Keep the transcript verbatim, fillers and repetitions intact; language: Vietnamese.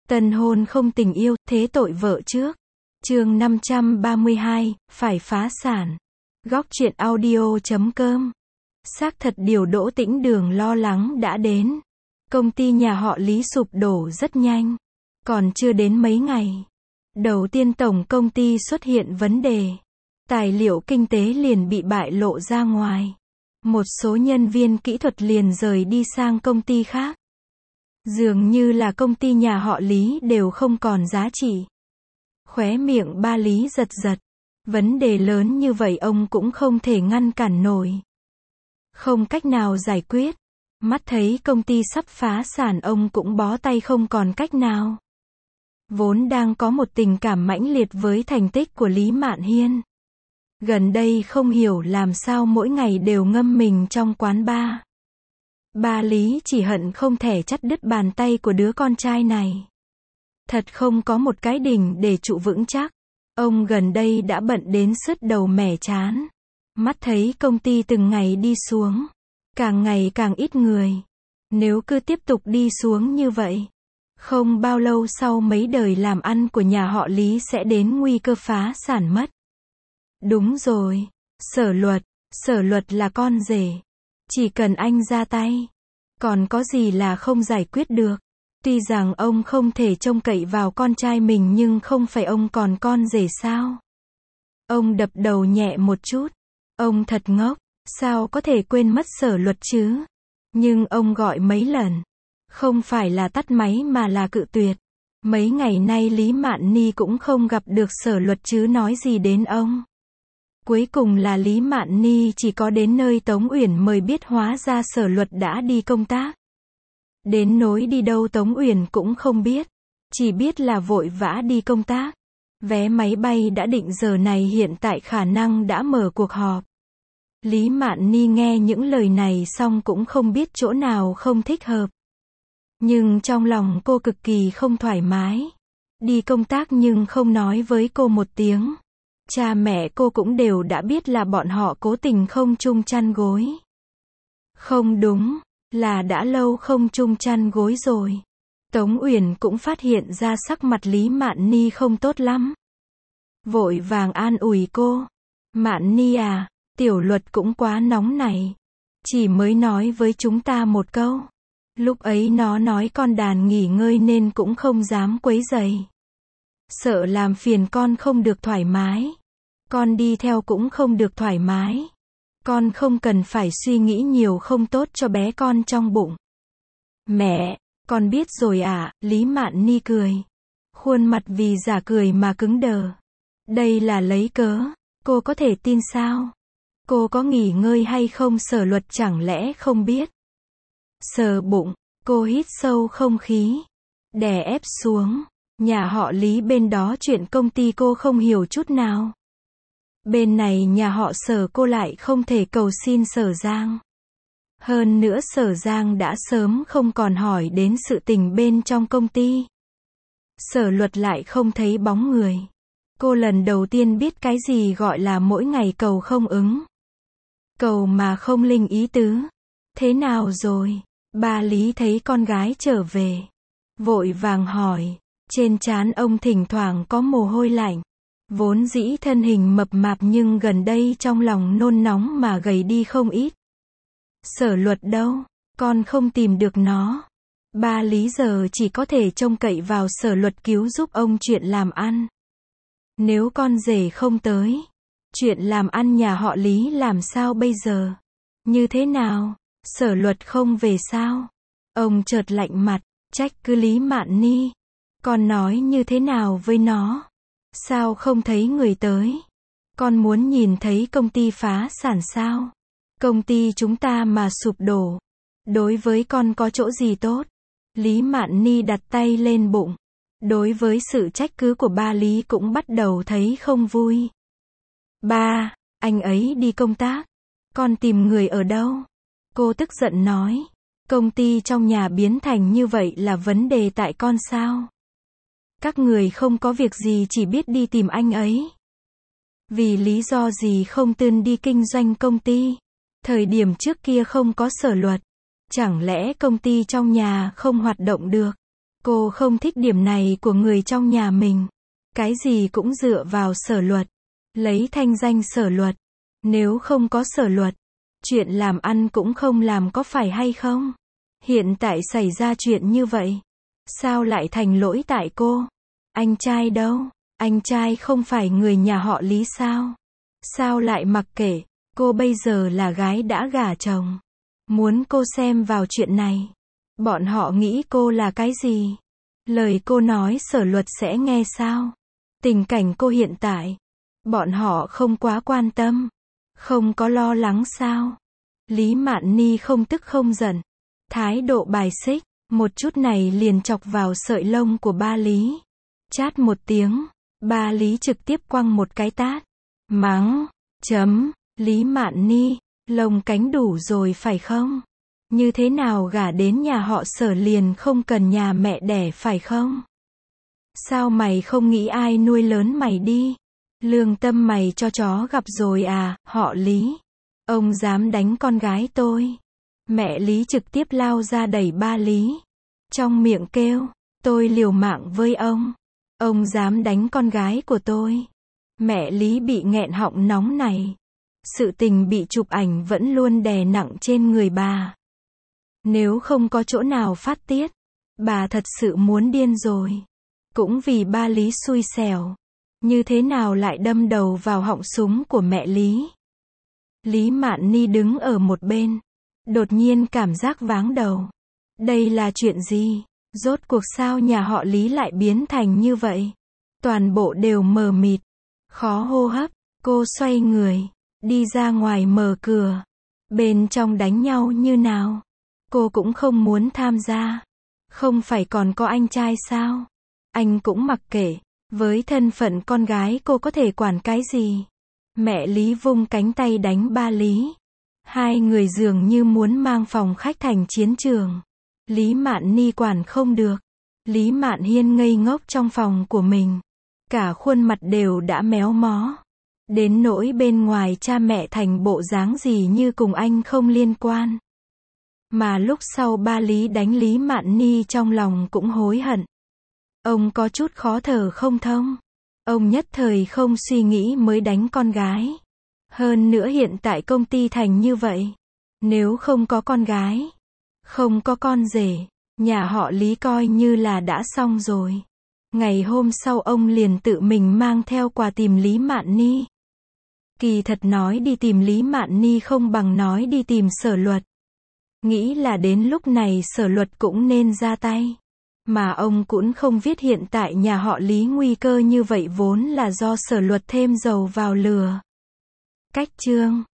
Tân hôn không tình yêu, thế tội vợ trước. Chương năm trăm ba mươi hai, phải phá sản. Góc truyện audio chấm com. Xác thật điều Đỗ Tĩnh Đường lo lắng đã đến. Công ty nhà họ Lý sụp đổ rất nhanh. Còn chưa đến mấy ngày. Đầu tiên tổng công ty xuất hiện vấn đề. Tài liệu kinh tế liền bị bại lộ ra ngoài. Một số nhân viên kỹ thuật liền rời đi sang công ty khác. Dường như là công ty nhà họ Lý đều không còn giá trị. Khóe miệng ba Lý giật giật. Vấn đề lớn như vậy ông cũng không thể ngăn cản nổi. Không cách nào giải quyết. Mắt thấy công ty sắp phá sản ông cũng bó tay không còn cách nào. Vốn đang có một tình cảm mãnh liệt với thành tích của Lý Mạn Hiên. Gần đây không hiểu làm sao mỗi ngày đều ngâm mình trong quán bar. Ba Lý chỉ hận không thể chặt đứt bàn tay của đứa con trai này. Thật không có một cái đỉnh để trụ vững chắc. Ông gần đây đã bận đến sứt đầu mẻ chán. Mắt thấy công ty từng ngày đi xuống. Càng ngày càng ít người. Nếu cứ tiếp tục đi xuống như vậy. Không bao lâu sau mấy đời làm ăn của nhà họ Lý sẽ đến nguy cơ phá sản mất. Đúng rồi. Sở Luật. Sở Luật là con rể. Chỉ cần anh ra tay. Còn có gì là không giải quyết được. Tuy rằng ông không thể trông cậy vào con trai mình nhưng không phải ông còn con rể sao. Ông đập đầu nhẹ một chút. Ông thật ngốc. Sao có thể quên mất Sở Luật chứ. Nhưng ông gọi mấy lần. Không phải là tắt máy mà là cự tuyệt. Mấy ngày nay Lý Mạn Ni cũng không gặp được Sở Luật chứ nói gì đến ông. Cuối cùng là Lý Mạn Ni chỉ có đến nơi Tống Uyển mời biết hóa ra Sở Luật đã đi công tác. Đến nỗi đi đâu Tống Uyển cũng không biết. Chỉ biết là vội vã đi công tác. Vé máy bay đã định giờ này hiện tại khả năng đã mở cuộc họp. Lý Mạn Ni nghe những lời này xong cũng không biết chỗ nào không thích hợp. Nhưng trong lòng cô cực kỳ không thoải mái. Đi công tác nhưng không nói với cô một tiếng. Cha mẹ cô cũng đều đã biết là bọn họ cố tình không chung chăn gối. Không đúng, là đã lâu không chung chăn gối rồi. Tống Uyển cũng phát hiện ra sắc mặt Lý Mạn Ni không tốt lắm. Vội vàng an ủi cô. Mạn Ni à, Tiểu Luật cũng quá nóng này. Chỉ mới nói với chúng ta một câu. Lúc ấy nó nói con đàn nghỉ ngơi nên cũng không dám quấy rầy. Sợ làm phiền con không được thoải mái. Con đi theo cũng không được thoải mái. Con không cần phải suy nghĩ nhiều không tốt cho bé con trong bụng. Mẹ, con biết rồi ạ, à, Lý Mạn Ni cười. Khuôn mặt vì giả cười mà cứng đờ. Đây là lấy cớ. Cô có thể tin sao? Cô có nghỉ ngơi hay không Sở Luật chẳng lẽ không biết? Sờ bụng, cô hít sâu không khí. Đè ép xuống. Nhà họ Lý bên đó chuyện công ty cô không hiểu chút nào. Bên này nhà họ Sở cô lại không thể cầu xin Sở Giang. Hơn nữa Sở Giang đã sớm không còn hỏi đến sự tình bên trong công ty. Sở Luật lại không thấy bóng người. Cô lần đầu tiên biết cái gì gọi là mỗi ngày cầu không ứng. Cầu mà không linh ý tứ. Thế nào rồi? Ba Lý thấy con gái trở về. Vội vàng hỏi. Trên trán ông thỉnh thoảng có mồ hôi lạnh. Vốn dĩ thân hình mập mạp nhưng gần đây trong lòng nôn nóng mà gầy đi không ít. Sở Luật đâu? Con không tìm được nó. Ba Lý giờ chỉ có thể trông cậy vào Sở Luật cứu giúp ông chuyện làm ăn. Nếu con rể không tới, chuyện làm ăn nhà họ Lý làm sao bây giờ? Như thế nào? Sở Luật không về sao? Ông chợt lạnh mặt, trách cứ Lý Mạn Ni. Con nói như thế nào với nó? Sao không thấy người tới? Con muốn nhìn thấy công ty phá sản sao? Công ty chúng ta mà sụp đổ. Đối với con có chỗ gì tốt? Lý Mạn Ni đặt tay lên bụng. Đối với sự trách cứ của ba Lý cũng bắt đầu thấy không vui. Ba, anh ấy đi công tác. Con tìm người ở đâu? Cô tức giận nói. Công ty trong nhà biến thành như vậy là vấn đề tại con sao? Các người không có việc gì chỉ biết đi tìm anh ấy. Vì lý do gì không tươn đi kinh doanh công ty? Thời điểm trước kia không có Sở Luật. Chẳng lẽ công ty trong nhà không hoạt động được? Cô không thích điểm này của người trong nhà mình. Cái gì cũng dựa vào Sở Luật. Lấy thanh danh Sở Luật. Nếu không có Sở Luật, chuyện làm ăn cũng không làm, có phải hay không? Hiện tại xảy ra chuyện như vậy. Sao lại thành lỗi tại cô? Anh trai đâu? Anh trai không phải người nhà họ Lý sao? Sao lại mặc kệ? Cô bây giờ là gái đã gả chồng. Muốn cô xem vào chuyện này. Bọn họ nghĩ cô là cái gì? Lời cô nói Sở Luật sẽ nghe sao? Tình cảnh cô hiện tại, bọn họ không quá quan tâm. Không có lo lắng sao? Lý Mạn Ni không tức không giận. Thái độ bài xích, một chút này liền chọc vào sợi lông của ba Lý. Chát một tiếng, ba Lý trực tiếp quăng một cái tát. Mắng, chấm, Lý Mạn Ni, lông cánh đủ rồi phải không? Như thế nào gả đến nhà họ Sở liền không cần nhà mẹ đẻ phải không? Sao mày không nghĩ ai nuôi lớn mày đi? Lương tâm mày cho chó gặp rồi à, họ Lý. Ông dám đánh con gái tôi. Mẹ Lý trực tiếp lao ra đẩy ba Lý. Trong miệng kêu, tôi liều mạng với ông. Ông dám đánh con gái của tôi. Mẹ Lý bị nghẹn họng nóng này. Sự tình bị chụp ảnh vẫn luôn đè nặng trên người bà. Nếu không có chỗ nào phát tiết, bà thật sự muốn điên rồi. Cũng vì ba Lý xui xẻo. Như thế nào lại đâm đầu vào họng súng của mẹ Lý? Lý Mạn Ni đứng ở một bên. Đột nhiên cảm giác váng đầu. Đây là chuyện gì? Rốt cuộc sao nhà họ Lý lại biến thành như vậy? Toàn bộ đều mờ mịt. Khó hô hấp. Cô xoay người. Đi ra ngoài mở cửa. Bên trong đánh nhau như nào? Cô cũng không muốn tham gia. Không phải còn có anh trai sao? Anh cũng mặc kệ. Với thân phận con gái cô có thể quản cái gì? Mẹ Lý vung cánh tay đánh ba Lý. Hai người dường như muốn mang phòng khách thành chiến trường. Lý Mạn Ni quản không được. Lý Mạn Hiên ngây ngốc trong phòng của mình. Cả khuôn mặt đều đã méo mó. Đến nỗi bên ngoài cha mẹ thành bộ dáng gì như cùng anh không liên quan. Mà lúc sau ba Lý đánh Lý Mạn Ni trong lòng cũng hối hận. Ông có chút khó thở không thông. Ông nhất thời không suy nghĩ mới đánh con gái. Hơn nữa hiện tại công ty thành như vậy. Nếu không có con gái, không có con rể, nhà họ Lý coi như là đã xong rồi. Ngày hôm sau ông liền tự mình mang theo quà tìm Lý Mạn Ni. Kỳ thật nói đi tìm Lý Mạn Ni không bằng nói đi tìm Sở Luật. Nghĩ là đến lúc này Sở Luật cũng nên ra tay. Mà ông cũng không viết hiện tại nhà họ Lý nguy cơ như vậy vốn là do Sở Luật thêm dầu vào lửa. Cách chương